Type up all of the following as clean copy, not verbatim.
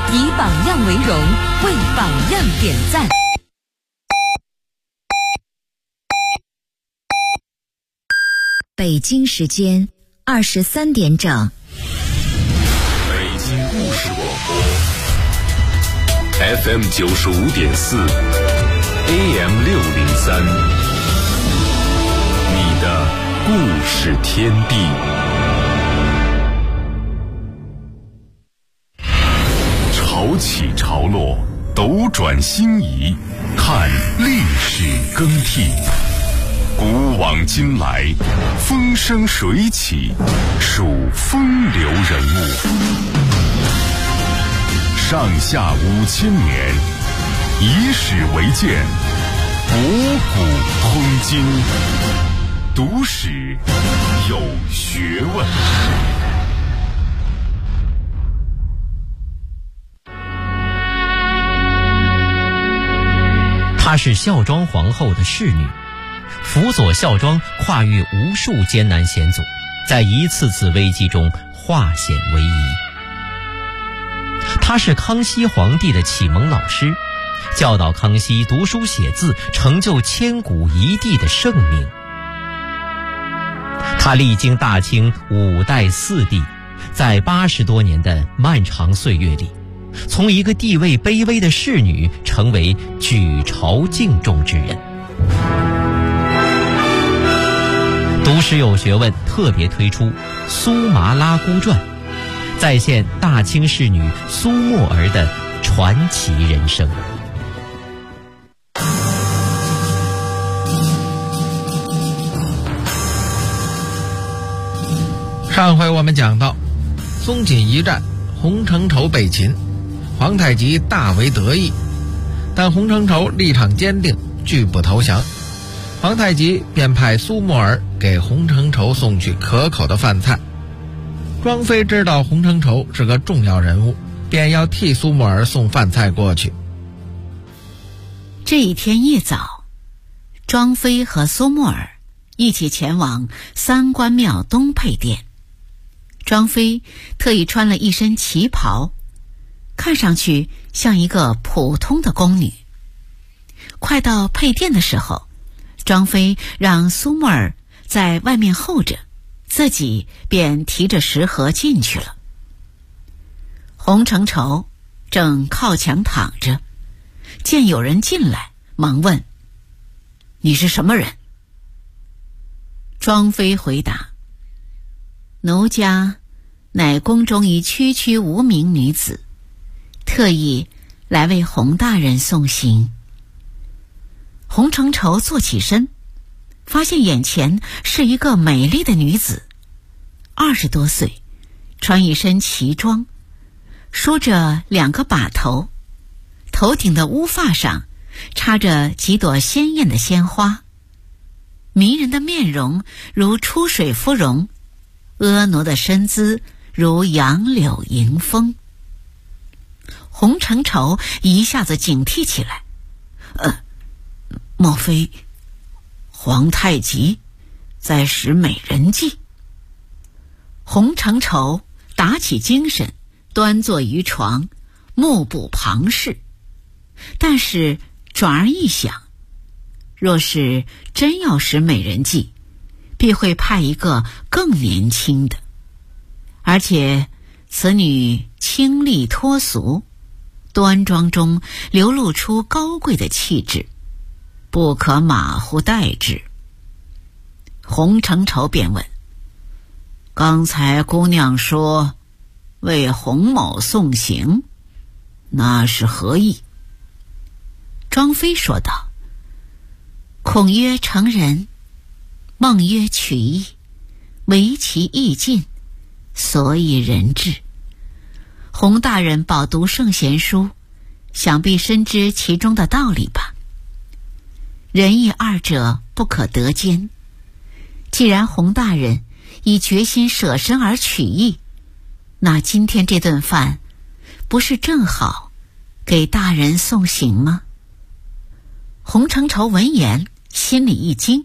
以榜样为荣，为榜样点赞。 北京时间23点整。 北京故事广播 FM 95.4 AM 603，你的故事天地。潮起潮落，斗转星移，看历史更替。古往今来，风生水起，数风流人物。上下5000年，以史为鉴，博古通今，读史有学问。 她是孝庄皇后的侍女，辅佐孝庄跨越无数艰难险阻，在一次次危机中化险为夷。她是康熙皇帝的启蒙老师，教导康熙读书写字，成就千古一帝的盛名。她历经大清5代4帝，在80多年的漫长岁月里，从一个地位卑微的侍女成为举朝敬重之人。读史有学问特别推出《苏麻拉姑传》，再现大清侍女苏沫儿的传奇人生。 上回我们讲到，松锦一战，洪承畴被擒，皇太极大为得意，但洪承畴立场坚定，拒不投降。皇太极便派苏沫儿给洪承畴送去可口的饭菜。庄妃知道洪承畴是个重要人物，便要替苏沫儿送饭菜过去。 这一天一早，庄妃和苏沫儿一起前往三官庙东配殿。庄妃特意穿了一身旗袍，看上去像一个普通的宫女。快到配殿的时候，庄妃让苏沫儿在外面候着，自己便提着食盒进去了。洪承畴正靠墙躺着，见有人进来，忙问：“你是什么人？”庄妃回答：“奴家乃宫中一区区无名女子，特意来为洪大人送行。”洪承畴坐起身，发现眼前是一个美丽的女子，20多岁，穿一身旗装，梳着2个把头，头顶的乌发上插着几朵鲜艳的鲜花，迷人的面容如出水芙蓉，婀娜的身姿如杨柳迎风。洪承畴一下子警惕起来，莫非皇太极在使美人计？洪承畴打起精神，端坐于床，目不旁视。但是转而一想，若是真要使美人计，必会派一个更年轻的，而且此女清丽脱俗，端庄中流露出高贵的气质，不可马虎待之。洪承畴便问：“刚才姑娘说为洪某送行，那是何意？”庄妃说道：“孔曰成人，孟曰取义，唯其意尽，所以人至。洪大人饱读圣贤书，想必深知其中的道理吧？仁义二者不可得兼。既然洪大人已决心舍身而取义，那今天这顿饭不是正好给大人送行吗？”洪承畴闻言心里一惊，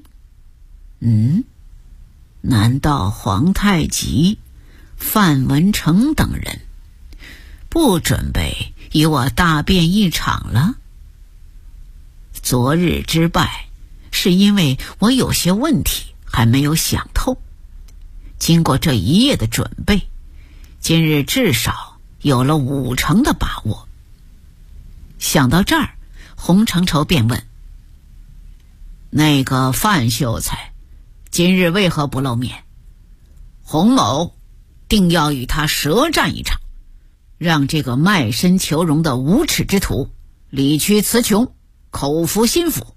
难道皇太极、范文成等人不准备与我大辩一场了？昨日之败，是因为我有些问题还没有想透。经过这一夜的准备，今日至少有了50%的把握。想到这儿，洪承畴便问：那个范秀才今日为何不露面？洪某定要与他舌战一场，让这个卖身求荣的无耻之徒理屈词穷，口服心服。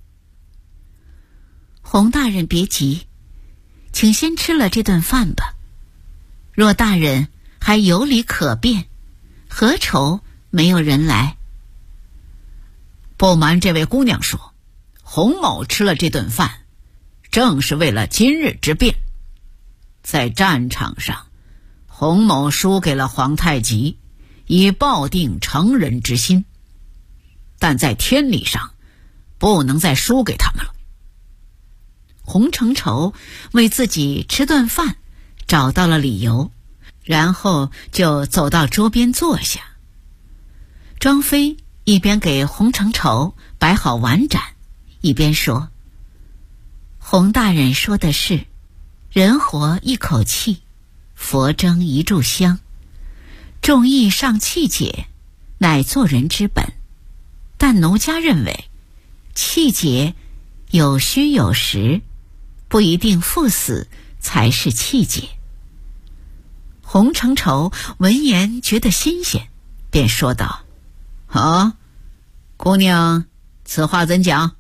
洪大人别急，请先吃了这顿饭吧。若大人还有理可辩，何愁没有人来？ 不瞒这位姑娘说，洪某吃了这顿饭，正是为了今日之辩。在战场上，洪某输给了皇太极，以抱定成人之心，但在天理上，不能再输给他们了。 洪承畴为自己吃顿饭找到了理由，然后就走到桌边坐下。庄妃一边给洪承畴摆好碗盏，一边说：洪大人说的是，人活一口气，佛蒸一炷香，众义尚气节，乃做人之本。但奴家认为，气节有虚有实，不一定赴死才是气节。洪承畴闻言觉得新鲜，便说道： 啊，姑娘，此话怎讲？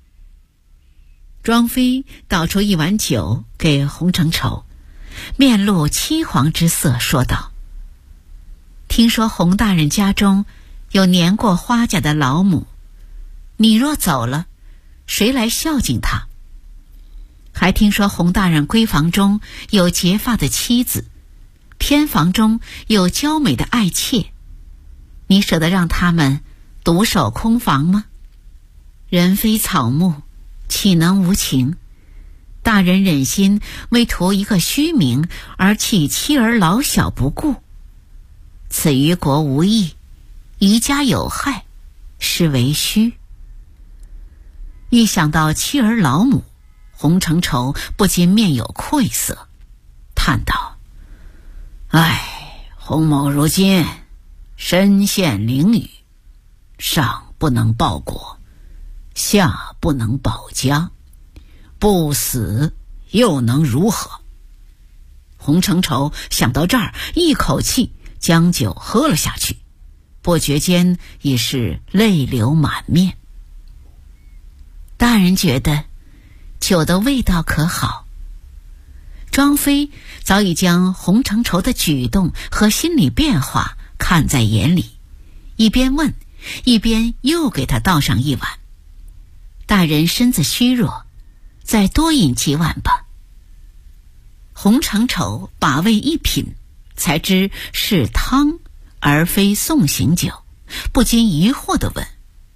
庄妃倒出一碗酒给洪承畴，面露凄黄之色，说道：听说洪大人家中有年过花甲的老母，你若走了，谁来孝敬他？还听说洪大人闺房中有结发的妻子，偏房中有娇美的爱妾，你舍得让他们独守空房吗？人非草木，岂能无情？大人忍心为图一个虚名而弃妻儿老小不顾，此于国无益，于家有害，是为虚。一想到妻儿老母，洪承畴不禁面有愧色，叹道： 唉，洪某如今身陷囹圄，上不能报国，下不能保家，不死又能如何？洪承畴想到这儿，一口气将酒喝了下去，不觉间已是泪流满面。 大人觉得酒的味道可好？庄妃早已将洪承畴的举动和心理变化看在眼里，一边问，一边又给他倒上一碗。大人身子虚弱，再多饮几碗吧。洪承畴把味一品，才知是汤而非送行酒，不禁疑惑地问：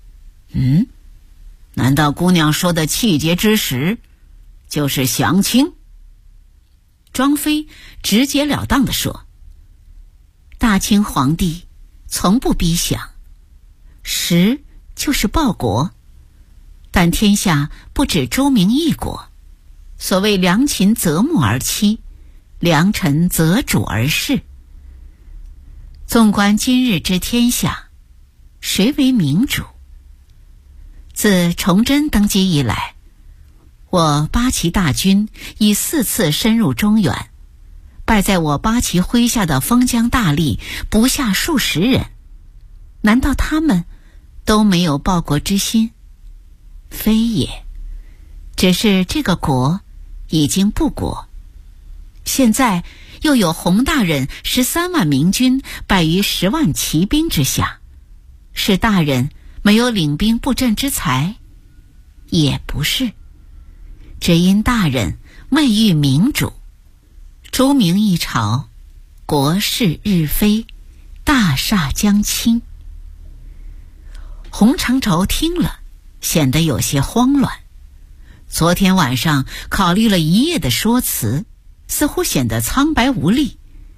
难道姑娘说的气节之实就是降清？ 庄妃直截了当地说：大清皇帝从不逼降，实就是报国，但天下不止朱明一国，所谓良禽择木而栖，良臣择主而事。纵观今日之天下，谁为明主？自崇祯登基以来，我八旗大军已4次深入中原，败在我八旗麾下的封疆大吏不下数十人，难道他们都没有报国之心？非也，只是这个国已经不国，现在又有洪大人13万明军败于10万骑兵之下，是大人没有领兵布阵之才？也不是，只因大人未遇明主，朱明一朝，国势日非，大厦将倾。洪承畴听了，显得有些慌乱。昨天晚上考虑了一夜的说辞，似乎显得苍白无力，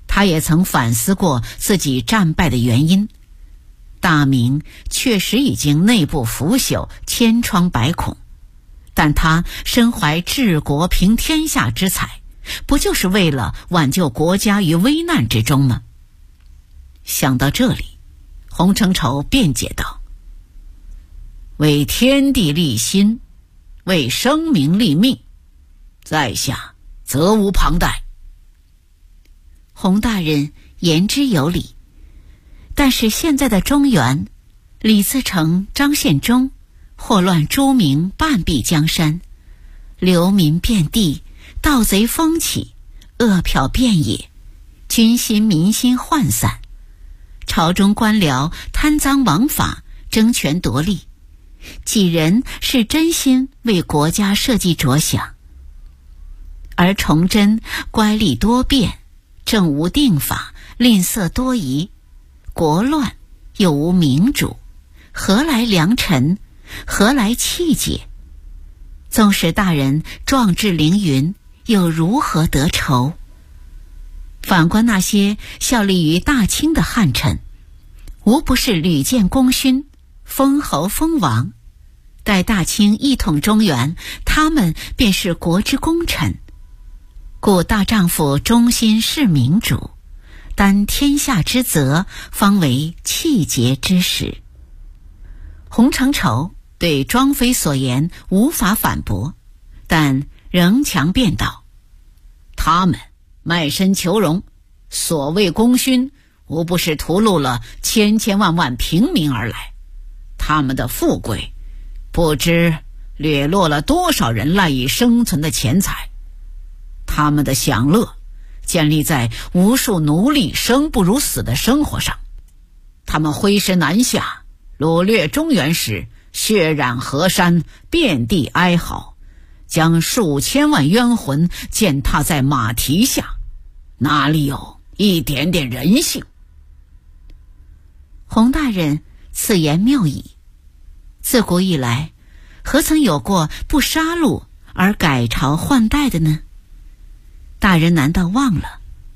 他也曾反思过自己战败的原因。大明确实已经内部腐朽，千疮百孔，但他身怀治国平天下之才，不就是为了挽救国家于危难之中吗？想到这里，洪承畴辩解道：为天地立心，为生民立命，在下责无旁贷。洪大人言之有理，但是现在的中原，李自成、张献忠祸乱诸民，半壁江山，流民遍地，盗贼风起，恶殍遍野，军心民心涣散，朝中官僚贪赃枉法，争权夺利，几人是真心为国家社稷着想？而崇祯乖戾多变，政无定法，吝啬多疑，国乱又无明主，何来良臣，何来气节？纵使大人壮志凌云，又如何得酬？反观那些效力于大清的汉臣，无不是屡建功勋，封侯封王，待大清一统中原，他们便是国之功臣。故大丈夫忠心事民主，担天下之责，方为气节之始。洪承畴对庄妃所言无法反驳，但仍强辩道：他们卖身求荣，所谓功勋，无不是屠戮了千千万万平民而来。他们的富贵，不知掠落了多少人赖以生存的钱财。他们的享乐，建立在无数奴隶生不如死的生活上。他们挥师南下，掳掠中原时，血染河山，遍地哀嚎，将数千万冤魂践踏在马蹄下，哪里有一点点人性？洪大人此言谬矣。自古以来，何曾有过不杀戮而改朝换代的呢？大人难道忘了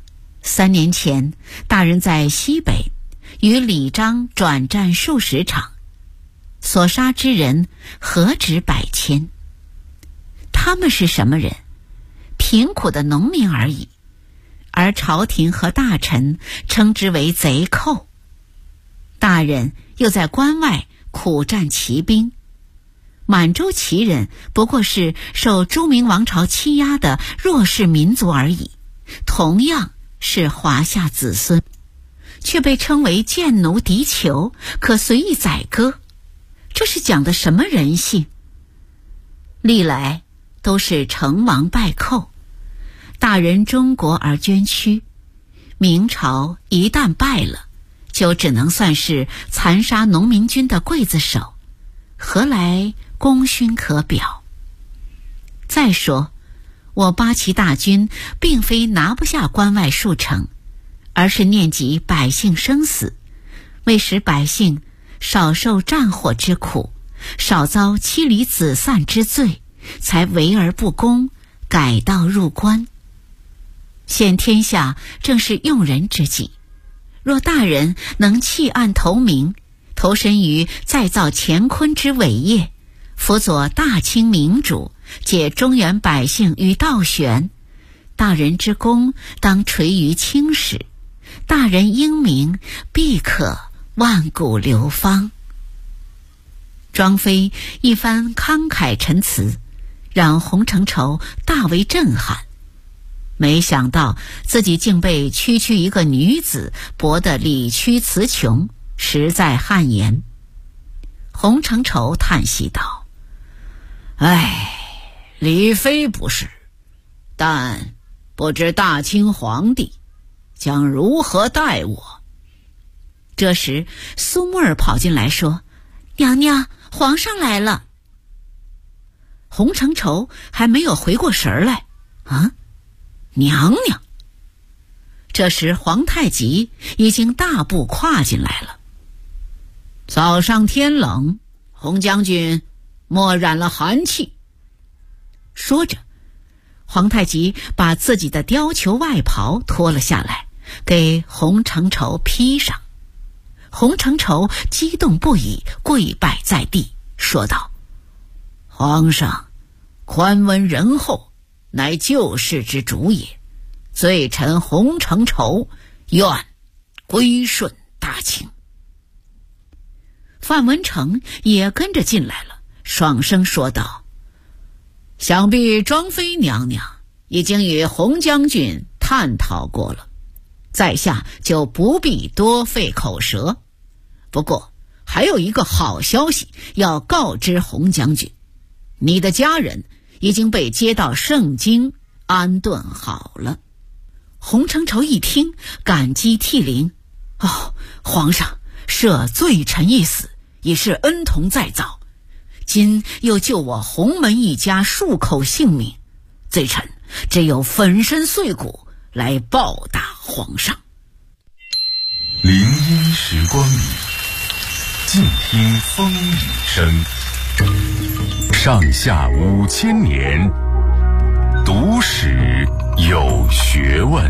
3年前，大人在西北与李章转战数十场，所杀之人何止百千？他们是什么人？贫苦的农民而已，而朝廷和大臣称之为贼寇。大人又在关外苦战骑兵，满洲旗人不过是受朱明王朝欺压的弱势民族而已，同样是华夏子孙，却被称为贱奴敌酋，可随意宰割。这是讲的什么人性？历来都是成王败寇，大人忠国而捐躯，明朝一旦败了，就只能算是残杀农民军的刽子手，何来功勋可表？再说，我八旗大军并非拿不下关外数城，而是念及百姓生死，为使百姓少受战火之苦，少遭妻离子散之罪，才围而不攻，改道入关。现天下正是用人之际，若大人能弃暗投明，投身于再造乾坤之伟业，辅佐大清民主，解中原百姓于倒悬，大人之功当垂于青史，大人英名必可万古流芳。庄妃一番慷慨陈词，让洪承畴大为震撼。没想到自己竟被区区一个女子驳得理屈词穷，实在汗颜。洪承畴叹息道：唉，李妃不是，但不知大清皇帝将如何待我。这时苏木儿跑进来说：娘娘，皇上来了。洪承畴还没有回过神来，娘娘！这时皇太极已经大步跨进来了。早上天冷，洪将军莫染了寒气。说着，皇太极把自己的貂裘外袍脱了下来， 给洪承畴披上。洪承畴激动不已，跪拜在地，说道：“皇上，宽温仁厚，乃救世之主也。罪臣洪承畴愿归顺大清。”范文成也跟着进来了，爽声说道：“想必庄妃娘娘已经与洪将军探讨过了，在下就不必多费口舌。不过还有一个好消息要告知洪将军，你的家人已经被接到盛京安顿好了。”洪承畴一听，感激涕零：“皇上赦罪臣一死，已是恩同再造，今又救我洪门一家数口性命，罪臣只有粉身碎骨来报答皇上。” 林荫时光里，静听风雨声。上下5000年，读史有学问。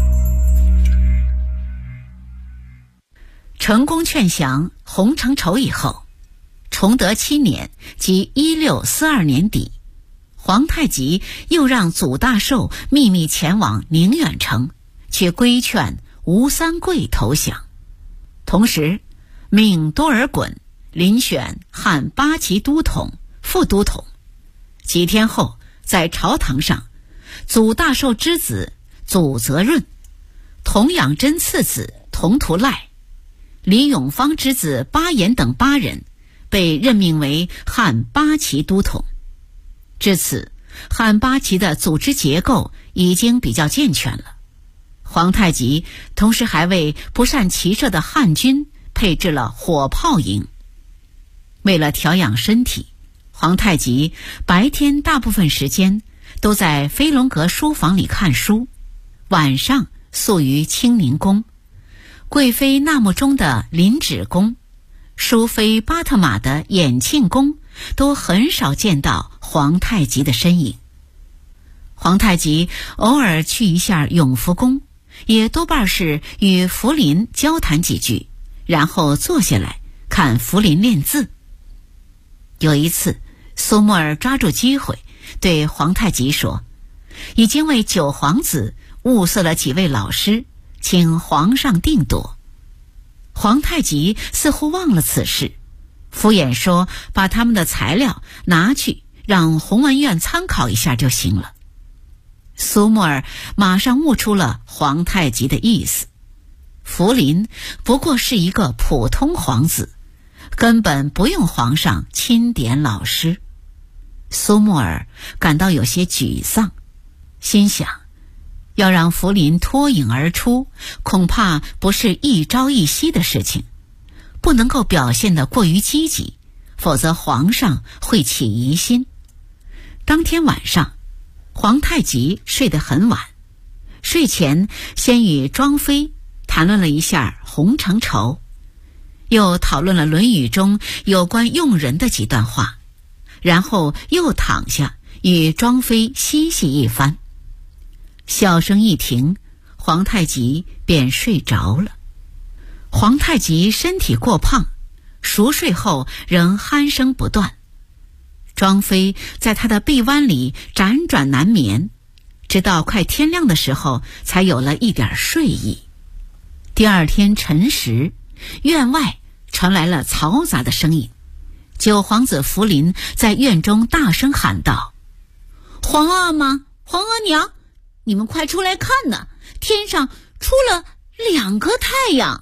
成功劝降洪承畴以后，崇德7年，即1642年底，皇太极又让祖大寿秘密前往宁远城，去规劝吴三桂投降，同时命多尔衮遴选汉8旗都统、副都统。几天后，在朝堂上，祖大寿之子祖泽润、童养真次子童图赖、李永芳之子巴彦等8人被任命为汉8旗都统。至此，汉8旗的组织结构已经比较健全了。皇太极同时还为不善骑射的汉军配置了火炮营。为了调养身体，皇太极白天大部分时间都在飞龙阁书房里看书，晚上宿于清宁宫。贵妃纳木中的林芷宫、淑妃巴特玛的衍庆宫都很少见到皇太极的身影。皇太极偶尔去一下永福宫，也多半是与福临交谈几句，然后坐下来看福临练字。有一次，苏沫儿抓住机会对皇太极说，已经为9皇子物色了几位老师，请皇上定夺。皇太极似乎忘了此事，敷衍说把他们的材料拿去让弘文院参考一下就行了。苏沫儿马上悟出了皇太极的意思，福临不过是一个普通皇子，根本不用皇上钦点老师。苏沫儿感到有些沮丧，心想要让福临脱颖而出，恐怕不是一朝一夕的事情，不能够表现得过于积极，否则皇上会起疑心。当天晚上，皇太极睡得很晚，睡前先与庄妃谈论了一下洪承畴，又讨论了《论语》中有关用人的几段话，然后又躺下与庄妃嬉戏一番。笑声一停，皇太极便睡着了。皇太极身体过胖，熟睡后仍鼾声不断。庄妃在他的臂弯里辗转难眠，直到快天亮的时候才有了一点睡意。第二天辰时，院外传来了嘈杂的声音。9皇子福临在院中大声喊道：“皇阿玛，皇额娘，你们快出来看呐！天上出了2个太阳！”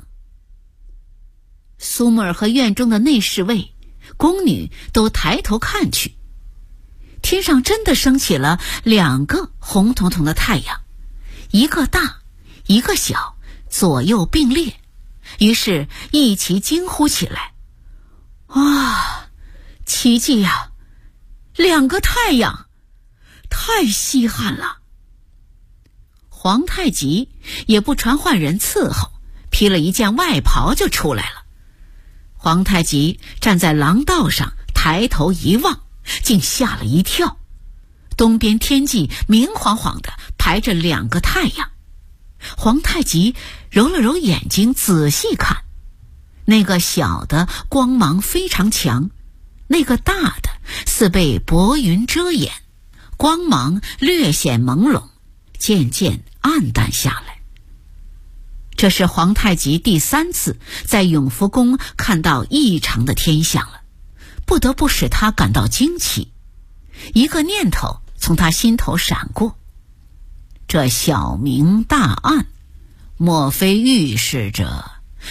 苏沫儿和院中的内侍卫、宫女都抬头看去，天上真的升起了2个红彤彤的太阳，一个大，一个小，左右并列，于是一齐惊呼起来：“哇，奇迹呀！2个太阳，太稀罕了！”皇太极也不传唤人伺候，披了一件外袍就出来了。皇太极站在廊道上，抬头一望，竟吓了一跳。东边天际明晃晃的排着2个太阳， 皇太极揉了揉眼睛，仔细看，那个小的光芒非常强，那个大的似被薄云遮掩，光芒略显朦胧，渐渐暗淡下来。这是皇太极第3次在永福宫看到异常的天象了，不得不使他感到惊奇。一个念头从他心头闪过，这小明大暗，莫非预示着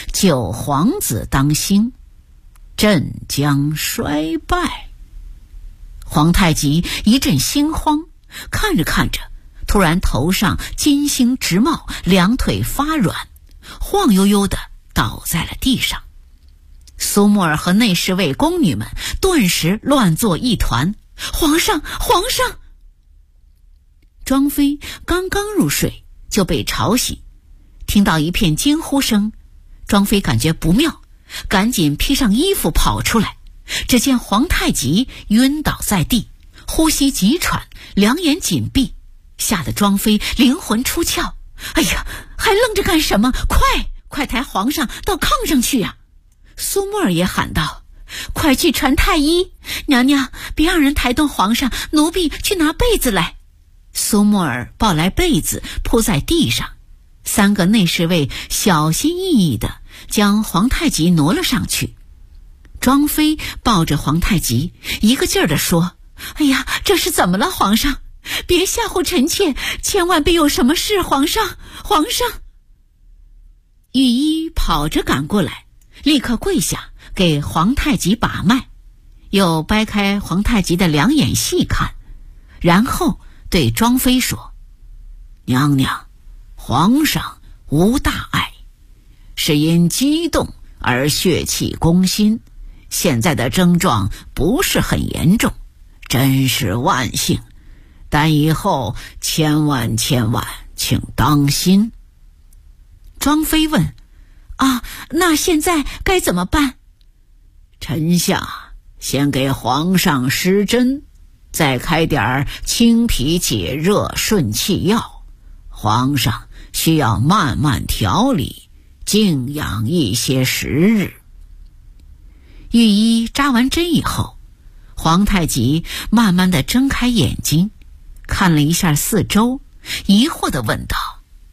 9皇子当兴，朕将衰败？皇太极一阵心慌，看着看着，突然头上金星直冒，两腿发软，晃悠悠地倒在了地上。苏沫儿和内侍卫宫女们顿时乱作一团。皇上，皇上！庄妃刚刚入睡就被吵醒，听到一片惊呼声，庄妃感觉不妙，赶紧披上衣服跑出来。只见皇太极晕倒在地，呼吸急喘，两眼紧闭，吓得庄妃灵魂出窍。哎呀，还愣着干什么？快抬皇上到炕上去呀！苏沫儿也喊道：快去传太医，娘娘别让人抬动皇上，奴婢去拿被子来。苏沫儿抱来被子铺在地上，3个内侍卫小心翼翼地将皇太极挪了上去。庄妃抱着皇太极，一个劲儿地说：哎呀，这是怎么了？皇上，别吓唬臣妾，千万别有什么事！皇上，皇上！御医跑着赶过来，立刻跪下给皇太极把脉，又掰开皇太极的两眼细看，然后对庄妃说：娘娘，皇上无大碍，是因激动而血气攻心，现在的症状不是很严重，真是万幸，但以后千万请当心。庄妃问：那现在该怎么办？臣下先给皇上施针，再开点清脾解热顺气药，皇上需要慢慢调理，静养一些时日。御医扎完针以后，皇太极慢慢地睁开眼睛，看了一下四周，疑惑地问道：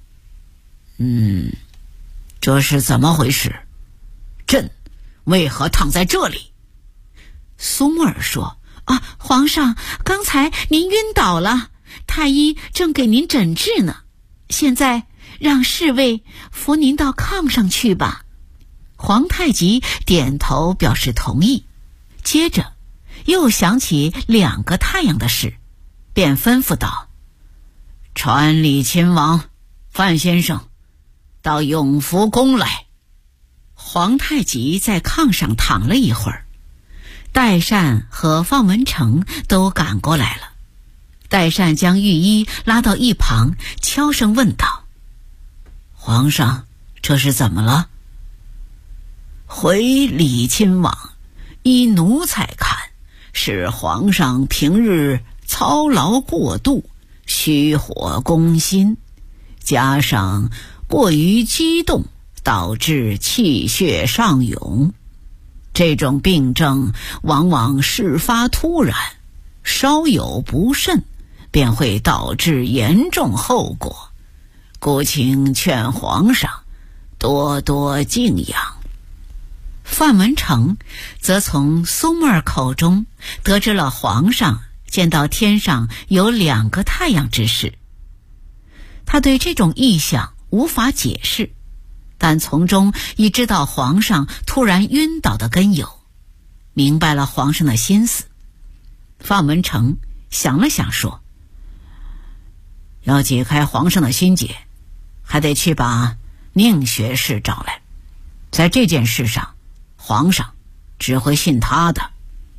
这是怎么回事？朕为何躺在这里？苏沫儿说：皇上，刚才您晕倒了，太医正给您诊治呢，现在让侍卫扶您到炕上去吧。皇太极点头表示同意，接着又想起2个太阳的事，便吩咐道：传李亲王、范先生到永福宫来。皇太极在炕上躺了一会儿，代善和方文成都赶过来了。代善将御医拉到一旁，悄声问道：皇上，这是怎么了？回李亲王，依奴才看，是皇上平日操劳过度，虚火攻心，加上过于激动，导致气血上涌。这种病症往往事发突然，稍有不慎便会导致严重后果，故请劝皇上多多静养。范文成则从苏沫儿口中得知了皇上见到天上有2个太阳之事。他对这种异象无法解释，但从中已知道皇上突然晕倒的根由，明白了皇上的心思。范文成想了想说：要解开皇上的心结，还得去把宁学士找来，在这件事上皇上只会信他的。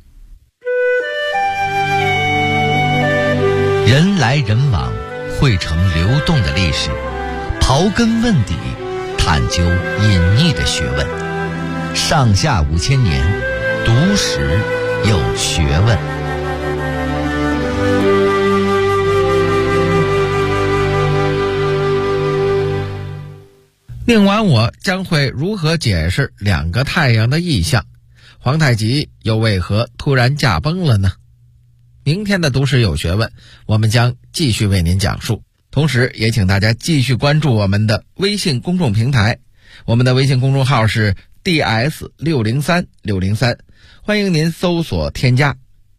人来人往，汇成流动的历史，刨根问底，探究隐匿的学问。上下5000年，读史有学问。 另完我将会如何解释两个太阳的意象？皇太极又为何突然驾崩了呢？明天的读史有学问，我们将继续为您讲述。同时也请大家继续关注我们的微信公众平台，我们的微信公众号是 DS603603，欢迎您搜索添加。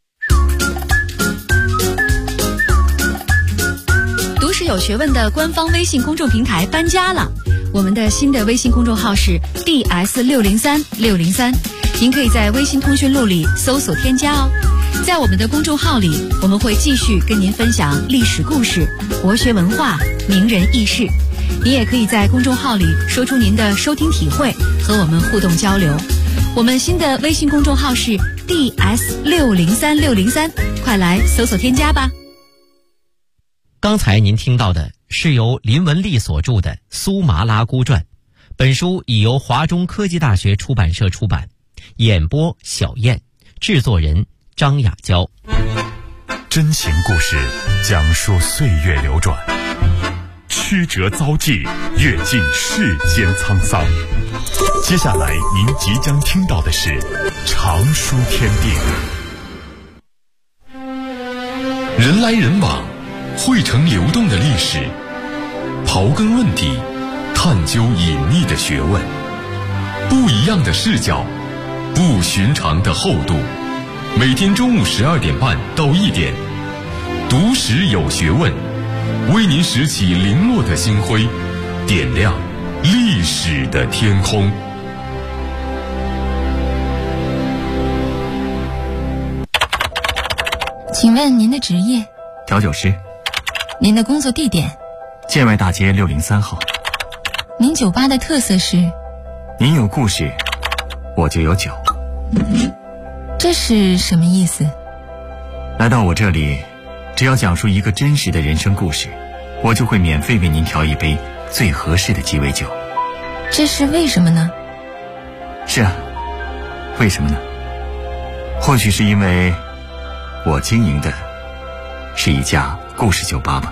读史有学问的官方微信公众平台搬家了，我们的新的微信公众号是 DS603603，您可以在微信通讯录里搜索添加哦。在我们的公众号里，我们会继续跟您分享历史故事、国学文化、名人轶事。您也可以在公众号里说出您的收听体会，和我们互动交流。我们新的微信公众号是 DS603603，快来搜索添加吧。 刚才您听到的是由林文丽所著的《苏麻拉姑传》，本书已由华中科技大学出版社出版，演播小燕，制作人张雅娇。 真情故事讲述岁月流转，曲折遭际，阅尽世间沧桑。接下来您即将听到的是常书天地。人来人往，汇成流动的历史，刨根问底，探究隐秘的学问，不一样的视角，不寻常的厚度。每天中午12点半到1点，读史有学问，为您拾起零落的星辉，点亮历史的天空。 请问您的职业？ 调酒师。 您的工作地点？ 建外大街603号。 您酒吧的特色是？ 您有故事，我就有酒。 这是什么意思？ 来到我这里，只要讲述一个真实的人生故事，我就会免费为您调一杯最合适的鸡尾酒。 这是为什么呢？ 是啊，为什么呢？或许是因为我经营的是一家故事酒吧吧。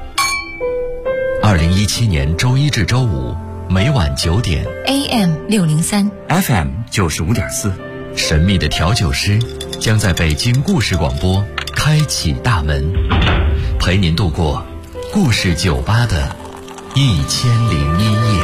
2017年周一至周五每晚9点 AM603 FM 95.4， 神秘的调酒师将在北京故事广播开启大门，陪您度过故事酒吧的1001夜。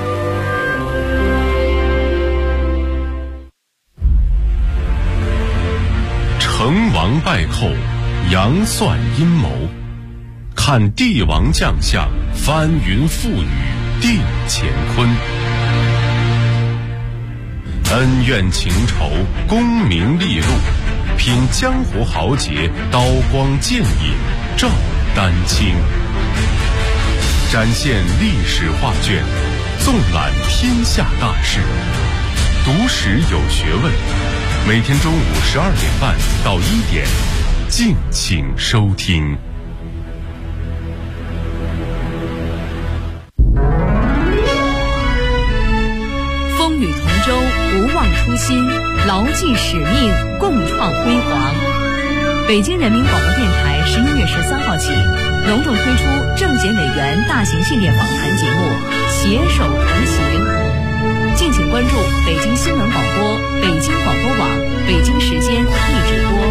成王败寇，杨算阴谋，看帝王将相，翻云覆雨，定乾坤。恩怨情仇，功名利禄，品江湖豪杰，刀光剑影，照丹青。展现历史画卷，纵览天下大事，读史有学问。每天中午12点半到1点，敬请收听。 风雨同舟，不忘初心，牢记使命，共创辉煌。北京人民广播电台11月13号起，隆重推出政协委员大型系列访谈节目《携手同行》，敬请关注北京新闻广播、北京广播网、北京时间一直播。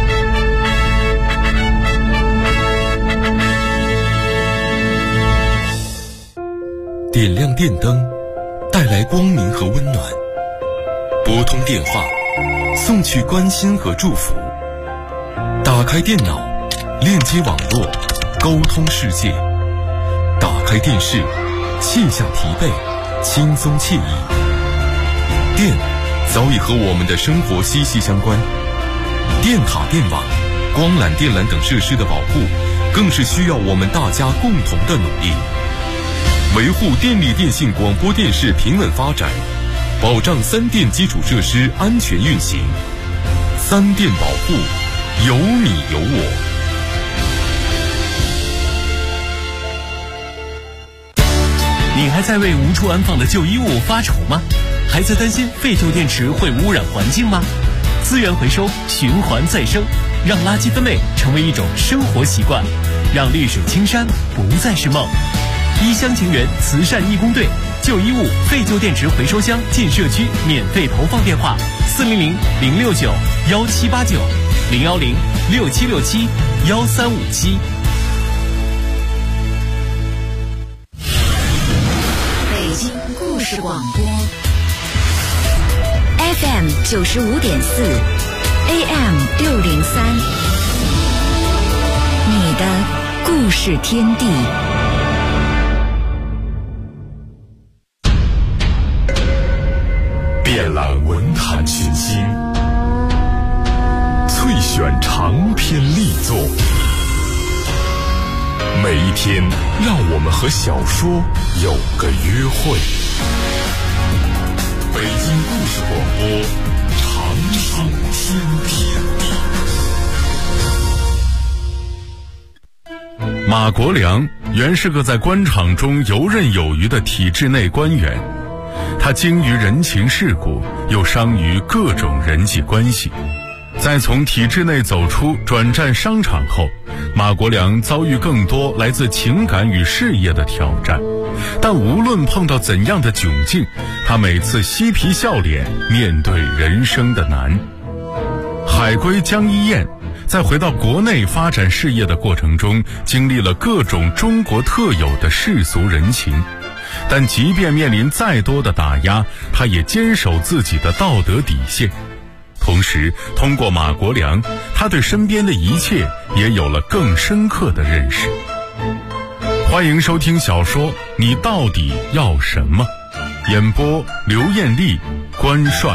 点亮电灯，带来光明和温暖；拨通电话，送去关心和祝福；打开电脑，链接网络，沟通世界；打开电视，卸下疲惫，轻松惬意。电早已和我们的生活息息相关，电塔、电网、光缆、电缆等设施的保护，更是需要我们大家共同的努力。维护电力电信广播电视平稳发展，保障3电基础设施安全运行。3电保护，有你有我。 你还在为无处安放的旧衣物发愁吗？还在担心废旧电池会污染环境吗？资源回收，循环再生，让垃圾分类成为一种生活习惯，让绿水青山不再是梦。一乡情缘慈善义工队旧衣物、废旧电池回收箱进社区免费投放电话：400-069-1789，010-6767-1357。 北京故事广播 FM 95.4 AM 603，你的故事天地。 遍览文坛群星，萃选长篇力作，每一天让我们和小说有个约会。北京故事广播，长长天地。马国良原是个在官场中游刃有余的体制内官员，他精于人情世故，又商于各种人际关系。在从体制内走出转战商场后，马国良遭遇更多来自情感与事业的挑战，但无论碰到怎样的窘境，他每次嬉皮笑脸面对人生的难。海归江一燕在回到国内发展事业的过程中，经历了各种中国特有的世俗人情，但即便面临再多的打压，他也坚守自己的道德底线。同时通过马国良，他对身边的一切也有了更深刻的认识。欢迎收听小说《你到底要什么》，演播刘艳丽、关帅。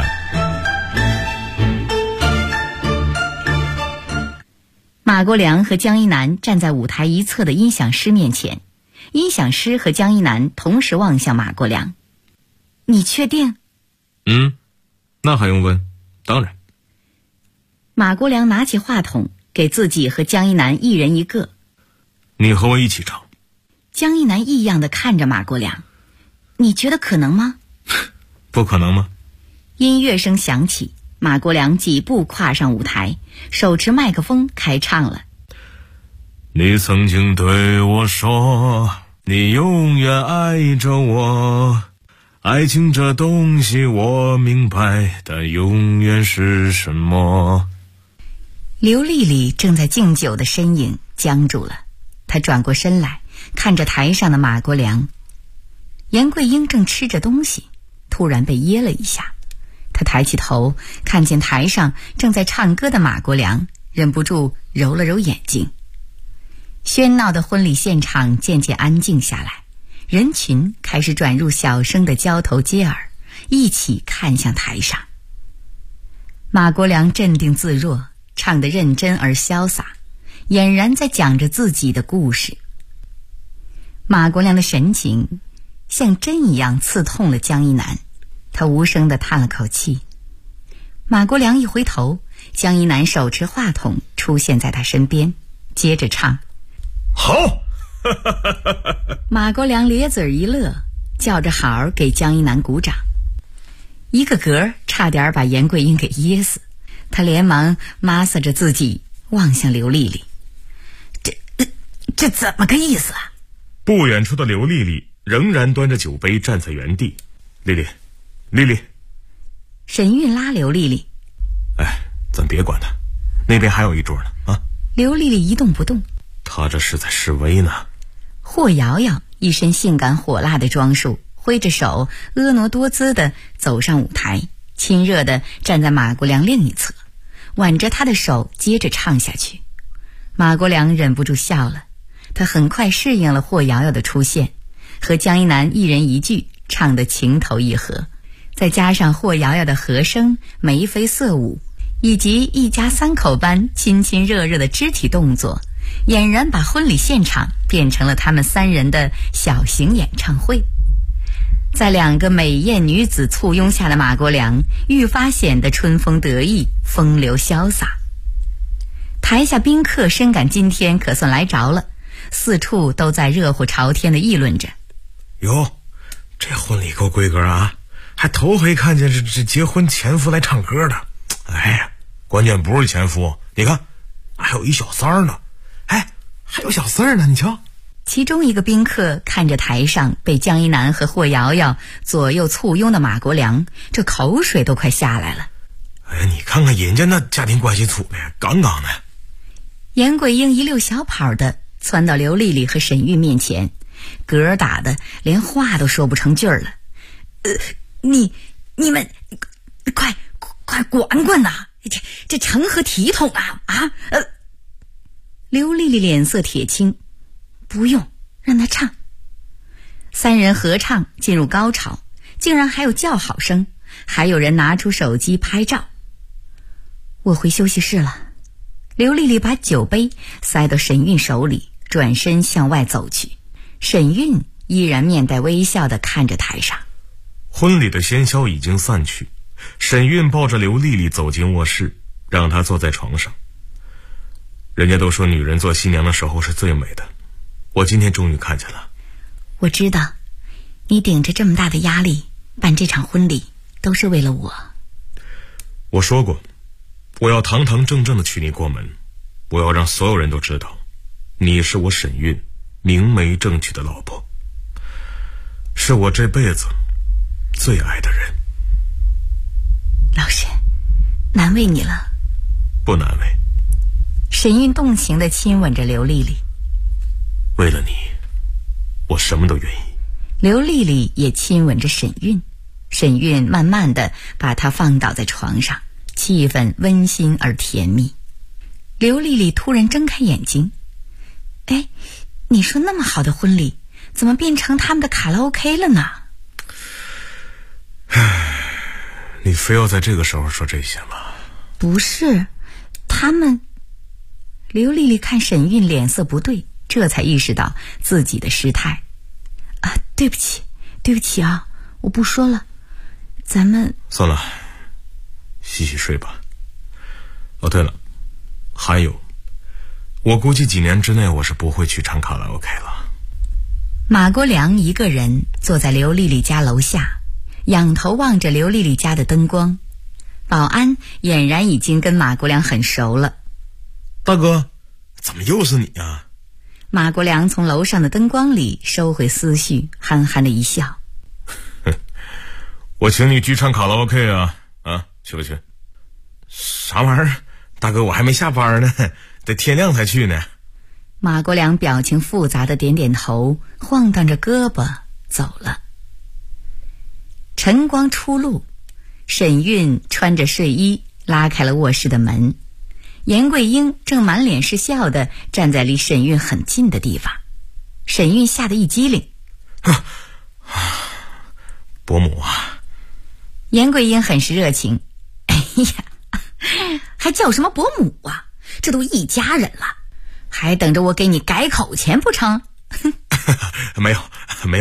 马国良和江一南站在舞台一侧的音响师面前，音响师和江一南同时望向马国良。你确定？ 那还用问？当然。 马国良拿起话筒，给自己和江一南一人一个。 你和我一起唱。 江一南异样地看着马国良，你觉得可能吗？ 不可能吗？ 音乐声响起，马国良几步跨上舞台，手持麦克风开唱了。 你曾经对我说，你永远爱着我，爱情这东西我明白，但永远是什么？ 刘丽丽正在敬酒的身影僵住了，她转过身来看着台上的马国良。严桂英正吃着东西，突然被噎了一下，她抬起头看见台上正在唱歌的马国良，忍不住揉了揉眼睛。喧闹的婚礼现场渐渐安静下来，人群开始转入小声的交头接耳，一起看向台上。马国良镇定自若，唱得认真而潇洒，俨然在讲着自己的故事。马国良的神情像针一样刺痛了江一南，他无声地叹了口气。马国良一回头，江一南手持话筒出现在他身边，接着唱。 好！ 马国良咧嘴一乐，叫着好儿给江一南鼓掌。一个嗝差点把严桂英给噎死，他连忙抹挲着自己，望向刘丽丽。这怎么个意思啊？ 不远处的刘丽丽仍然端着酒杯站在原地。丽丽。 沈韵拉刘丽丽。 咱别管他，那边还有一桌呢啊！ 刘丽丽一动不动。 他这是在示威呢。 霍瑶瑶一身性感火辣的装束，挥着手婀娜多姿地走上舞台，亲热地站在马国良另一侧，挽着他的手接着唱下去。马国良忍不住笑了，他很快适应了霍瑶瑶的出现，和江一南一人一句唱得情投意合，再加上霍瑶瑶的和声、眉飞色舞，以及一家三口般亲亲热热的肢体动作，俨然把婚礼现场变成了他们三人的小型演唱会。在两个美艳女子簇拥下的马国良愈发显得春风得意，风流潇洒。台下宾客深感今天可算来着了，四处都在热火朝天地议论着。 哟，这婚礼够规格啊，还头回看见这结婚前夫来唱歌的。关键不是前夫，你看还有一小三儿呢。还有小四儿呢，你瞧。 其中一个宾客看着台上被江一南和霍瑶瑶左右簇拥的马国良，这口水都快下来了。 哎，你看看人家那家庭关系处的杠杠的。 严桂英一溜小跑的窜到刘丽丽和沈玉面前，嗝打的连话都说不成句儿了。你们快管管呐！这成何体统啊！刘丽丽脸色铁青，不用，让她唱。三人合唱进入高潮，竟然还有叫好声，还有人拿出手机拍照。我回休息室了。刘丽丽把酒杯塞到沈韵手里，转身向外走去。沈韵依然面带微笑地看着台上。 婚礼的喧嚣已经散去，沈韵抱着刘丽丽走进卧室，让她坐在床上。人家都说女人做新娘的时候是最美的，我今天终于看见了。 我知道，你顶着这么大的压力办这场婚礼，都是为了我。 我说过，我要堂堂正正的娶你过门，我要让所有人都知道，你是我沈韵明媒正娶的老婆，是我这辈子最爱的人。 老沈，难为你了。 不难为。 沈韵动情地亲吻着刘丽丽。 为了你，我什么都愿意。 刘丽丽也亲吻着沈韵。沈韵慢慢地把她放倒在床上，气氛温馨而甜蜜。刘丽丽突然睁开眼睛，哎，你说那么好的婚礼，怎么变成他们的卡拉 OK 了呢？ 唉，你非要在这个时候说这些吗？ 不是，他们。刘丽丽看沈韵脸色不对，这才意识到自己的失态。对不起啊，我不说了，咱们算了，洗洗睡吧。哦，对了，还有，我估计几年之内我是不会去唱卡拉 OK 了。 马国良一个人坐在刘丽丽家楼下，仰头望着刘丽丽家的灯光。保安俨然已经跟马国良很熟了。 大哥，怎么又是你啊？ 马国良从楼上的灯光里收回思绪，憨憨的一笑。 我请你去唱卡拉 OK 啊，去不去？啥玩意儿？大哥，我还没下班呢，得天亮才去呢。 马国良表情复杂的点点头，晃荡着胳膊走了。晨光初露，沈韵穿着睡衣拉开了卧室的门。严桂英正满脸是笑地站在离沈韵很近的地方。沈韵吓得一激灵。 伯母啊！ 严桂英很是热情。哎呀，还叫什么伯母啊？这都一家人了，还等着我给你改口钱不成？ 没有。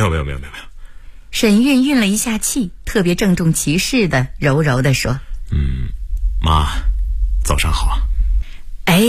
沈韵运了一下气，特别郑重其事地柔柔地说： 妈，早上好。 哎，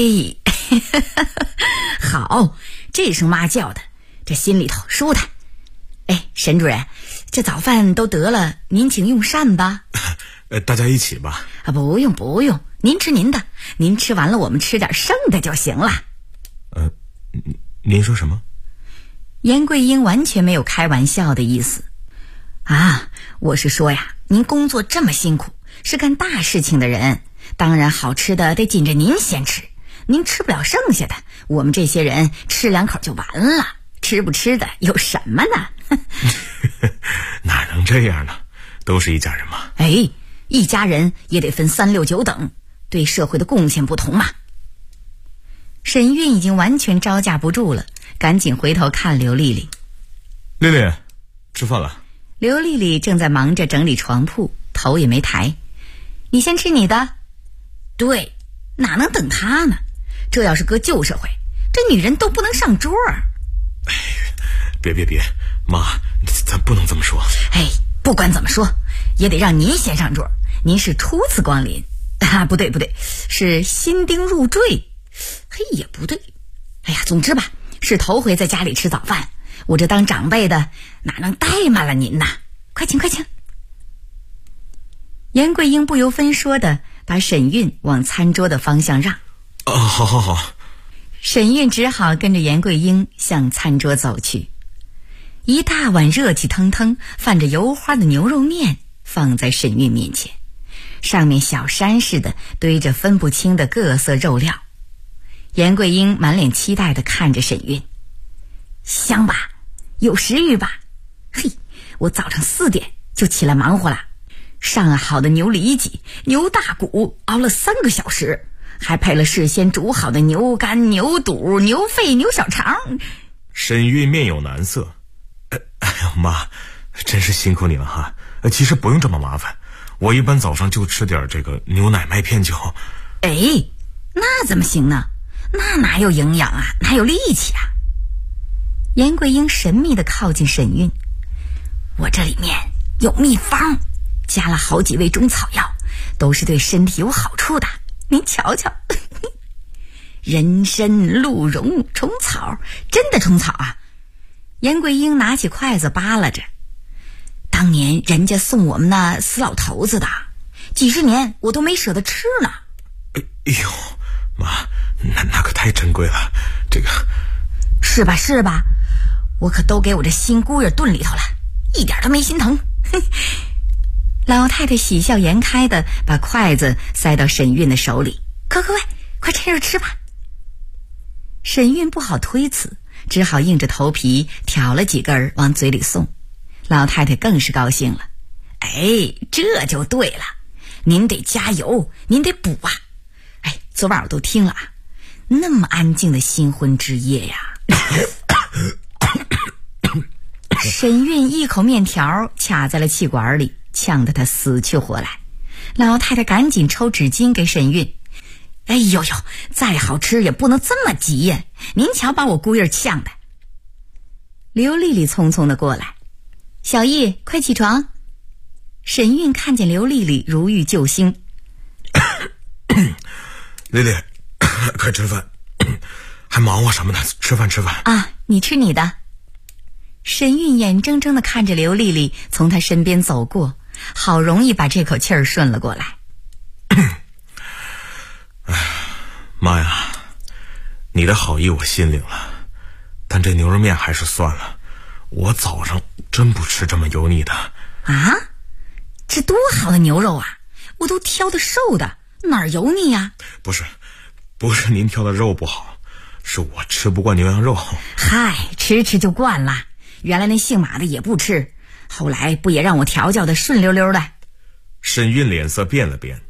好，这声妈叫的，这心里头舒坦。哎，沈主任，这早饭都得了，您请用膳吧。 大家一起吧。 不用，您吃您的，您吃完了我们吃点剩的就行了。 您说什么？ 严桂英完全没有开玩笑的意思。我是说呀，您工作这么辛苦，是干大事情的人，当然好吃的得紧着您先吃，您吃不了剩下的，我们这些人吃两口就完了，吃不吃的有什么呢？ 哪能这样呢？都是一家人嘛。 哎，一家人也得分3、6、9等，对社会的贡献不同嘛。沈韵已经完全招架不住了，赶紧回头看刘丽丽。 丽丽，吃饭了。 刘丽丽正在忙着整理床铺，头也没抬。你先吃你的。对，哪能等她呢？这要是搁旧社会，这女人都不能上桌。 哎，别，妈，咱不能这么说。 哎，不管怎么说，也得让您先上桌。您是初次光临不对，是新丁入赘。嘿，也不对。哎呀，总之吧，是头回在家里吃早饭，我这当长辈的哪能怠慢了您呐？快请。严桂英不由分说的把沈韵往餐桌的方向让。 好。 沈韵只好跟着严桂英向餐桌走去。一大碗热气腾腾、泛着油花的牛肉面放在沈韵面前，上面小山似的堆着分不清的各色肉料。严桂英满脸期待地看着沈韵：“香吧？有食欲吧？嘿，我早上4点就起来忙活了，上好的牛里脊、牛大骨熬了3个小时，还配了事先煮好的牛肝、牛肚、牛肺、牛小肠。” 沈韵面有难色：“哎呀妈，真是辛苦你了哈。其实不用这么麻烦，我一般早上就吃点这个牛奶麦片就……”“ 哎，那怎么行呢？那哪有营养啊，哪有力气啊？”严桂英神秘地靠近沈韵：“我这里面有秘方，加了好几味中草药，都是对身体有好处的，您瞧瞧。人参、鹿茸、虫草，真的虫草啊！”严桂英拿起筷子扒拉着：“当年人家送我们那死老头子的，几十年我都没舍得吃呢。”“ 哎呦，妈，那可太珍贵了，这个……”“ 是吧是吧，我可都给我这新姑爷炖里头了，一点都没心疼。”老太太喜笑颜开的把筷子塞到沈韵的手里：“快趁热吃吧。”沈韵不好推辞，只好硬着头皮挑了几根往嘴里送。老太太更是高兴了：“哎，这就对了，您得加油，您得补啊！哎，昨晚我都听了啊，那么安静的新婚之夜呀。”沈韵一口面条卡在了气管里，呛得她死去活来。老太太赶紧抽纸巾给沈韵：“哎呦呦，再好吃也不能这么急呀！您瞧把我姑爷呛的。”刘丽丽匆匆地过来：“小艺，快起床。”沈韵看见刘丽丽如遇救星：“ 丽丽，快吃饭，还忙活什么呢？吃饭啊，你吃你的。”沈韵眼睁睁地看着刘丽丽从她身边走过，好容易把这口气儿顺了过来。 哎呀，妈呀，你的好意我心领了，但这牛肉面还是算了，我早上真不吃这么油腻的。 啊，这多好的牛肉啊，我都挑的瘦的，哪儿油腻呀？ 不是您挑的肉不好，是我吃不惯牛羊肉。 嗨，吃就惯了，原来那姓马的也不吃，后来不也让我调教的顺溜溜的。 沈韵脸色变了变：“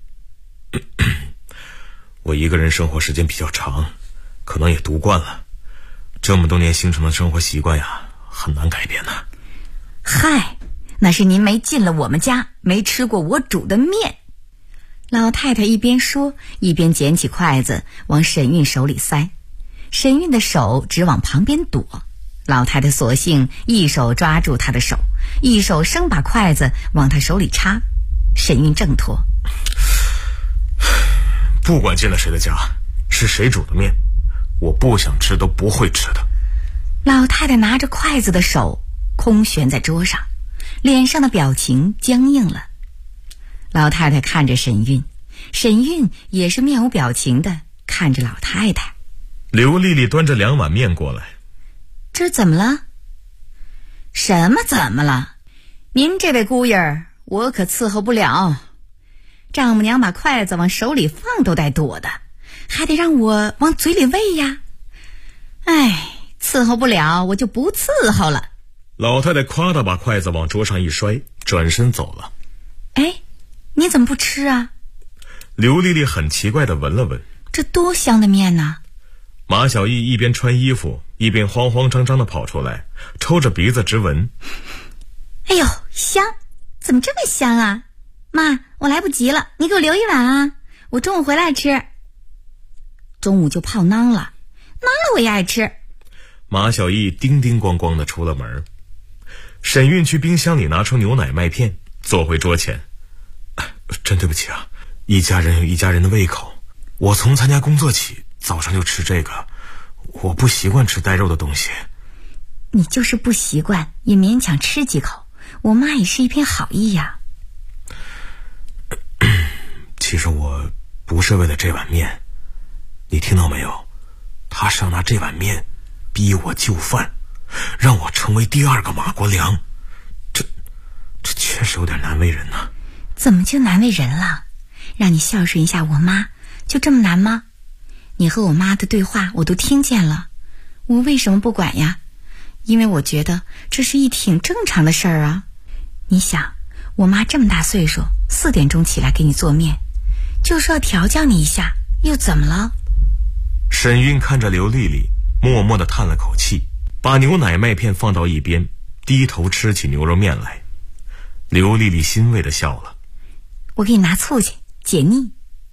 我一个人生活时间比较长，可能也读惯了，这么多年形成的生活习惯呀，很难改变的。”“ 嗨，那是您没进了我们家，没吃过我煮的面。”老太太一边说一边捡起筷子往沈韵手里塞。沈韵的手只往旁边躲，老太太索性一手抓住她的手，一手生把筷子往她手里插。沈韵挣脱：“ 不管进了谁的家，是谁煮的面，我不想吃都不会吃的。” 老太太拿着筷子的手空悬在桌上，脸上的表情僵硬了。老太太看着沈韵，沈韵也是面无表情的看着老太太。 刘丽丽端着2碗面过来：“ 这怎么了？”“什么怎么了？您这位姑爷我可伺候不了，丈母娘把筷子往手里放都带躲的，还得让我往嘴里喂呀。哎，伺候不了我就不伺候了。” 老太太夸地把筷子往桌上一摔，转身走了。 “哎，你怎么不吃啊？” 刘丽丽很奇怪地闻了闻：“ 这多香的面呢！” 马小艺一边穿衣服一边慌慌张张地跑出来，抽着鼻子直闻：“ 哎呦，香！怎么这么香啊？妈，我来不及了，你给我留一碗啊，我中午回来吃。”“中午就泡囊了我也爱吃。” 马小艺叮叮咣咣地出了门。沈韵去冰箱里拿出牛奶麦片，坐回桌前：“真对不起啊，一家人有一家人的胃口，我从参加工作起早上就吃这个，我不习惯吃带肉的东西。”“ 你就是不习惯也勉强吃几口，我妈也是一片好意呀。”“ 其实我不是为了这碗面，你听到没有？ 他是要拿这碗面逼我就范，让我成为第二个马国良。这确实有点难为人呐。 怎么就难为人了？让你孝顺一下我妈，就这么难吗？你和我妈的对话我都听见了，我为什么不管呀？因为我觉得这是一挺正常的事儿啊。你想，我妈这么大岁数，4点钟起来给你做面，就是要调教你一下，又怎么了？ 沈韵看着刘丽丽，默默地叹了口气，把牛奶麦片放到一边，低头吃起牛肉面来。刘丽丽欣慰地笑了。 我给你拿醋去，解腻。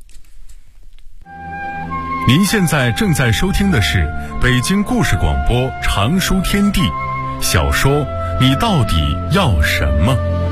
您现在正在收听的是北京故事广播长书天地小说《你到底要什么》。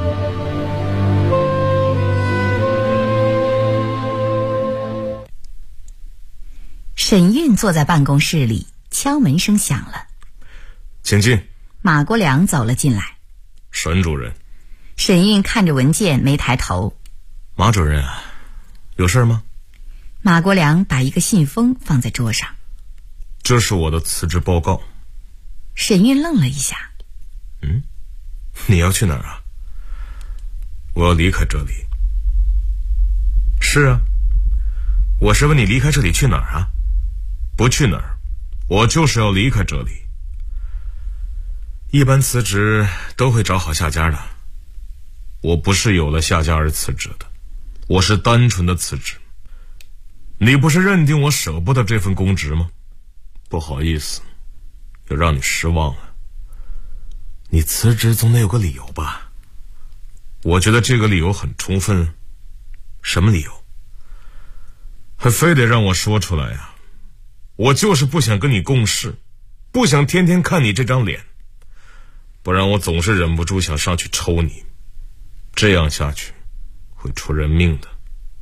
沈韵坐在办公室里，敲门声响了。 请进。 马国良走了进来。 沈主任。 沈韵看着文件没抬头。 马主任，有事吗？ 马国良把一个信封放在桌上。 这是我的辞职报告。 沈韵愣了一下。 你要去哪儿啊？我要离开这里。是啊，我是问你离开这里去哪儿啊？不去哪儿，我就是要离开这里。一般辞职都会找好下家的，我不是有了下家而辞职的，我是单纯的辞职。你不是认定我舍不得这份公职吗？不好意思，又让你失望了。你辞职总得有个理由吧？我觉得这个理由很充分。什么理由？还非得让我说出来呀？我就是不想跟你共事，不想天天看你这张脸，不然我总是忍不住想上去抽你，这样下去会出人命的。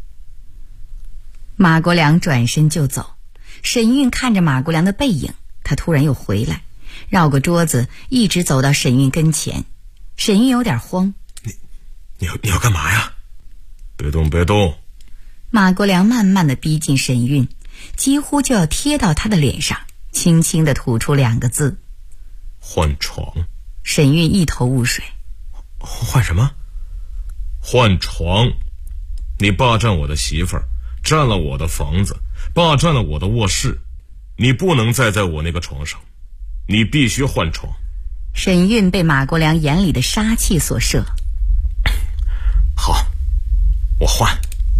马国良转身就走。沈韵看着马国良的背影，他突然又回来，绕过桌子，一直走到沈韵跟前。沈韵有点慌。 你要干嘛呀？别动别动。 马国良慢慢地逼近沈韵，几乎就要贴到他的脸上，轻轻地吐出2个字： 换床。 沈韵一头雾水。 换什么？换床。你霸占我的媳妇儿，占了我的房子，霸占了我的卧室，你不能再在我那个床上，你必须换床。 沈韵被马国良眼里的杀气所摄。 好，我换。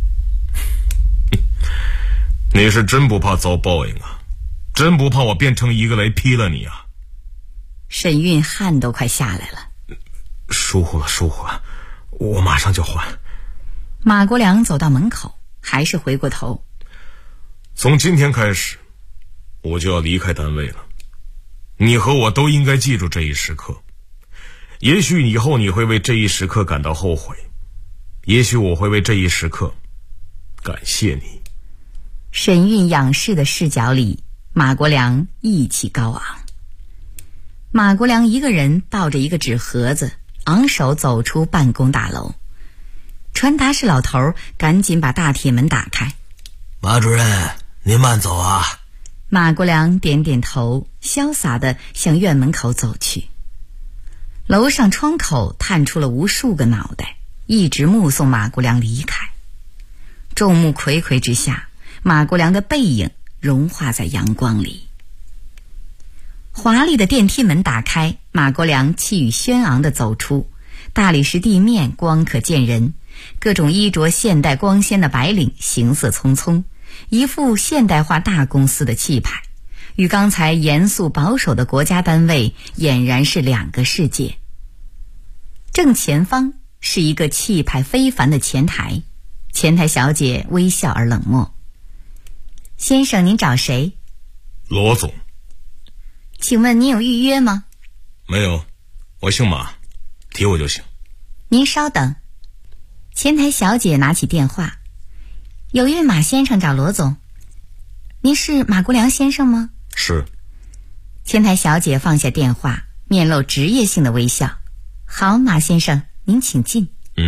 你是真不怕遭报应啊？真不怕我变成一个来劈了你啊？ 沈韵汗都快下来了。 疏忽了，我马上就换。 马国良走到门口，还是回过头。 从今天开始，我就要离开单位了。你和我都应该记住这一时刻。也许以后你会为这一时刻感到后悔，也许我会为这一时刻感谢你。 沈韵仰视的视角里，马国良意气高昂。马国良一个人抱着一个纸盒子，昂首走出办公大楼。传达室老头赶紧把大铁门打开。 马主任，您慢走啊。 马国良点点头，潇洒地向院门口走去。楼上窗口探出了无数个脑袋，一直目送马国良离开。众目睽睽之下，马国良的背影融化在阳光里。华丽的电梯门打开，马国良气宇轩昂地走出。大理石地面光可见人，各种衣着现代光鲜的白领行色匆匆，一副现代化大公司的气派，与刚才严肃保守的国家单位俨然是2个世界。正前方是一个气派非凡的前台，前台小姐微笑而冷漠。先生，您找谁？ 罗总。 请问您有预约吗？ 没有，我姓马，提我就行。 您稍等。前台小姐拿起电话，有一位马先生找罗总。您是马国良先生吗？ 是。 前台小姐放下电话，面露职业性的微笑。好，马先生，您请进。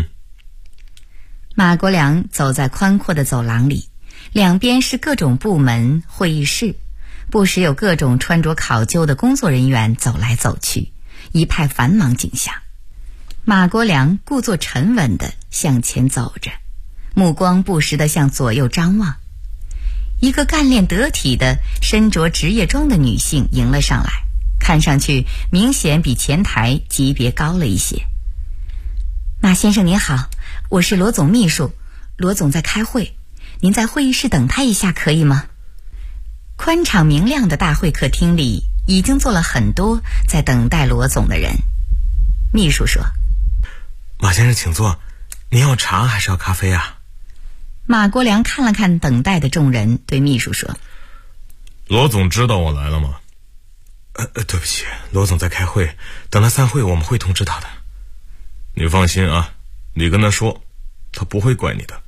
马国良走在宽阔的走廊里，两边是各种部门会议室， 不时有各种穿着考究的工作人员走来走去，一派繁忙景象。马国良故作沉稳地向前走着，目光不时地向左右张望。一个干练得体的身着职业装的女性迎了上来，看上去明显比前台级别高了一些。马先生您好，我是罗总秘书，罗总在开会，您在会议室等他一下可以吗？宽敞明亮的大会客厅里已经坐了很多在等待罗总的人。秘书说： 马先生请坐，您要茶还是要咖啡啊？ 马国良看了看等待的众人，对秘书说： 罗总知道我来了吗？对不起，罗总在开会，等他散会我们会通知他的。你放心啊，你跟他说，他不会怪你的。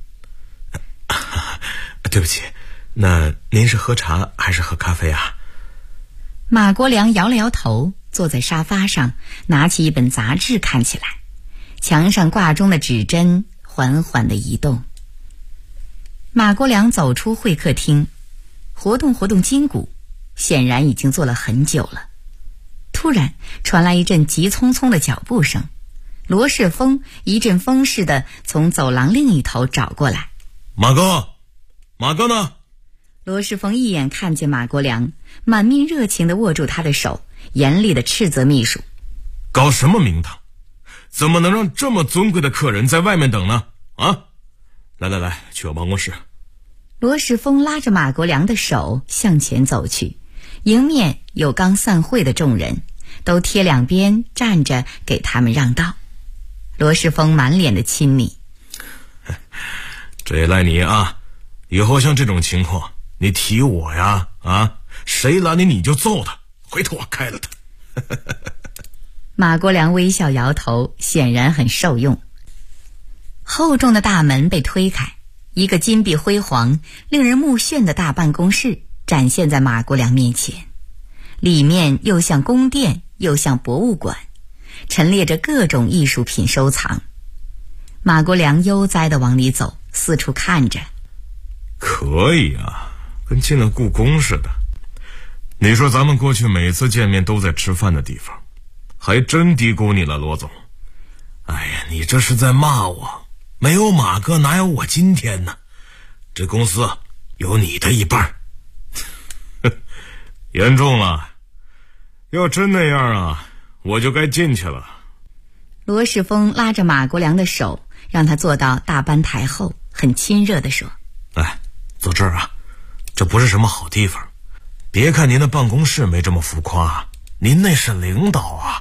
对不起，那您是喝茶还是喝咖啡啊？ 马国良摇了摇头，坐在沙发上，拿起一本杂志看起来，墙上挂钟的指针缓缓地移动。马国良走出会客厅，活动活动筋骨，显然已经坐了很久了。突然传来一阵急匆匆的脚步声，罗世峰一阵风似的从走廊另一头找过来。 马哥呢？ 罗世峰一眼看见马国良，满面热情地握住他的手，严厉地斥责秘书： 搞什么名堂？怎么能让这么尊贵的客人在外面等呢？啊！来，去我办公室。 罗世峰拉着马国良的手向前走去，迎面有刚散会的众人，都贴两边站着给他们让道。罗世峰满脸的亲昵： 这也赖你啊，以后像这种情况你提我呀，谁拦你就揍他，回头我开了他。 马国良微笑摇头，显然很受用。厚重的大门被推开，一个金碧辉煌、令人目眩的大办公室展现在马国良面前。里面又像宫殿又像博物馆，陈列着各种艺术品收藏。马国良悠哉地往里走，四处看着。 可以啊，跟进了故宫似的。你说咱们过去每次见面都在吃饭的地方，还真低估你了，罗总。哎呀，你这是在骂我，没有马哥哪有我今天呢？这公司有你的一半。严重了，要真那样啊，我就该进去了。 罗世峰拉着马国良的手，让他坐到大班台后，很亲热地说： 来，坐这儿啊，这不是什么好地方。别看您的办公室没这么浮夸，您那是领导啊。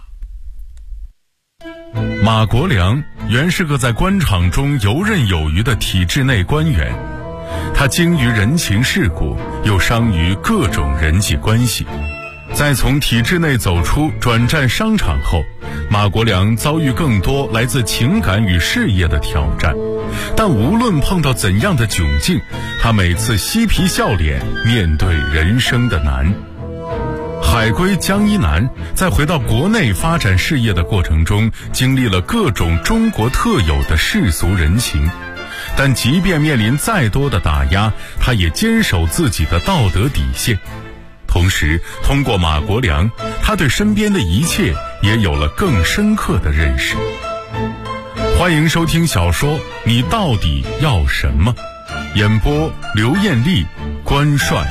马国良原是个在官场中游刃有余的体制内官员，他精于人情世故，又商于各种人际关系。在从体制内走出转战商场后，马国良遭遇更多来自情感与事业的挑战，但无论碰到怎样的窘境，他每次嬉皮笑脸面对人生的难。海归江一南在回到国内发展事业的过程中，经历了各种中国特有的世俗人情，但即便面临再多的打压，他也坚守自己的道德底线。同时通过马国良，他对身边的一切也有了更深刻的认识。欢迎收听小说《你到底要什么》，演播刘艳丽、关帅。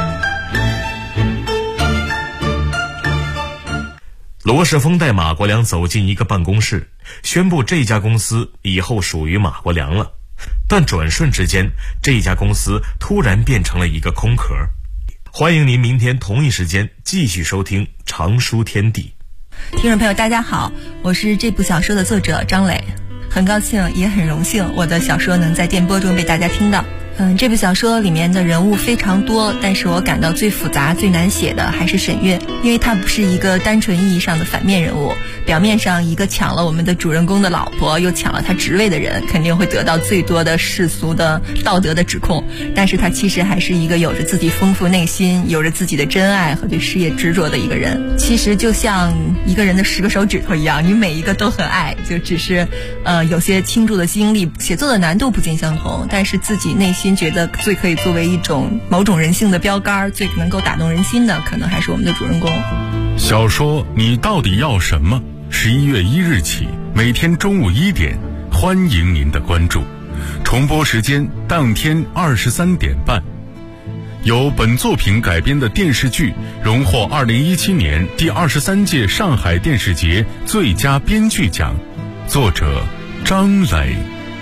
罗世峰带马国良走进一个办公室，宣布这家公司以后属于马国良了。但转瞬之间，这家公司突然变成了一个空壳。欢迎您明天同一时间继续收听《长书天地》。 听众朋友大家好，我是这部小说的作者张磊，很高兴也很荣幸我的小说能在电波中被大家听到。这部小说里面的人物非常多，但是我感到最复杂最难写的还是沈月，因为她不是一个单纯意义上的反面人物，表面上一个抢了我们的主人公的老婆又抢了他职位的人，肯定会得到最多的世俗的道德的指控，但是他其实还是一个有着自己丰富内心，有着自己的真爱和对事业执着的一个人。其实就像一个人的10个手指头一样，你每一个都很爱，就只是有些倾注的精力，写作的难度不尽相同，但是自己内心心，觉得最可以作为一种某种人性的标杆，最能够打动人心的，可能还是我们的主人公。 小说你到底要什么？11月1日起，每天中午1点，欢迎您的关注。重播时间当天23点半。由本作品改编的电视剧荣获2017年第23届上海电视节最佳编剧奖，作者张磊。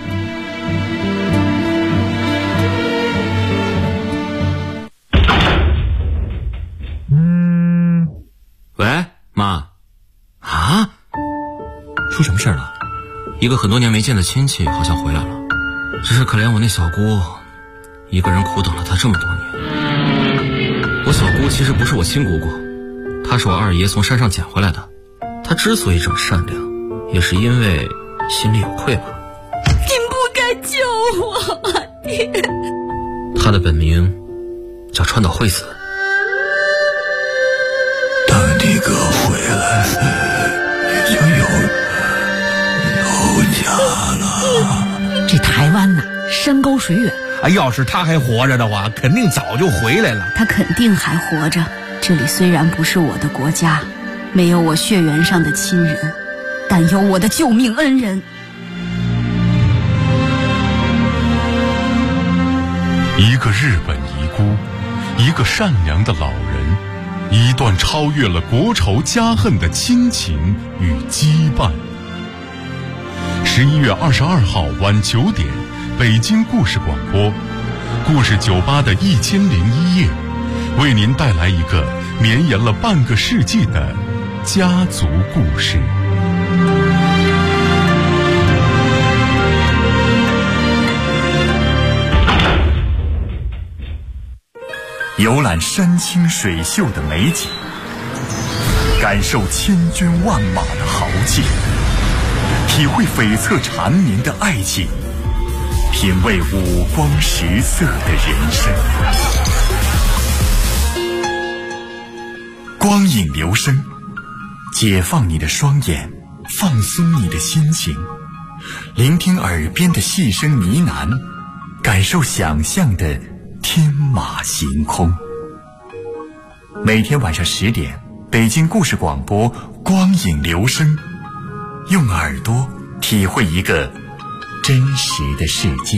喂，妈。啊？出什么事了？一个很多年没见的亲戚好像回来了，只是可怜我那小姑，一个人苦等了她这么多年。我小姑其实不是我亲姑姑，她是我二爷从山上捡回来的。她之所以这么善良，也是因为心里有愧吧。 您不该救我，爹。 她的本名叫川岛惠子。 等你哥回来，你就有家了。 这台湾呐，山高水远。 要是他还活着的话，肯定早就回来了。 他肯定还活着。这里虽然不是我的国家，没有我血缘上的亲人，但有我的救命恩人。 一个日本遗孤，一个善良的老人，一段超越了国仇家恨的亲情与羁绊。11月22号晚9点，北京故事广播，故事酒吧的1001夜，为您带来一个绵延了半个世纪的家族故事。 游览山清水秀的美景，感受千军万马的豪气，体会悱恻缠绵的爱情，品味五光十色的人生。光影留声，解放你的双眼，放松你的心情，聆听耳边的细声呢喃，感受想象的天马行空。每天晚上10点，北京故事广播光影留声，用耳朵体会一个真实的世界。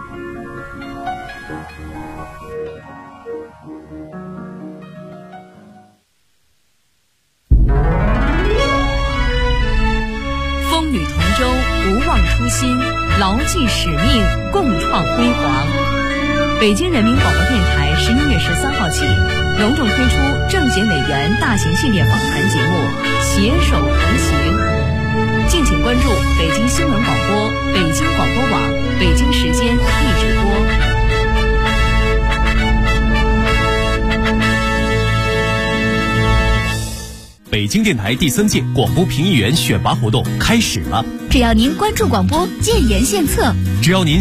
风雨同舟，不忘初心，牢记使命，共创辉煌。北京人民广播电台11月13号起，隆重推出政协委员大型系列访谈节目《携手同行》，敬请关注北京新闻广播、北京广播网、北京时间一直播。 北京电台第3届广播评议员选拔活动开始了， 只要您关注广播，建言献策， 只要您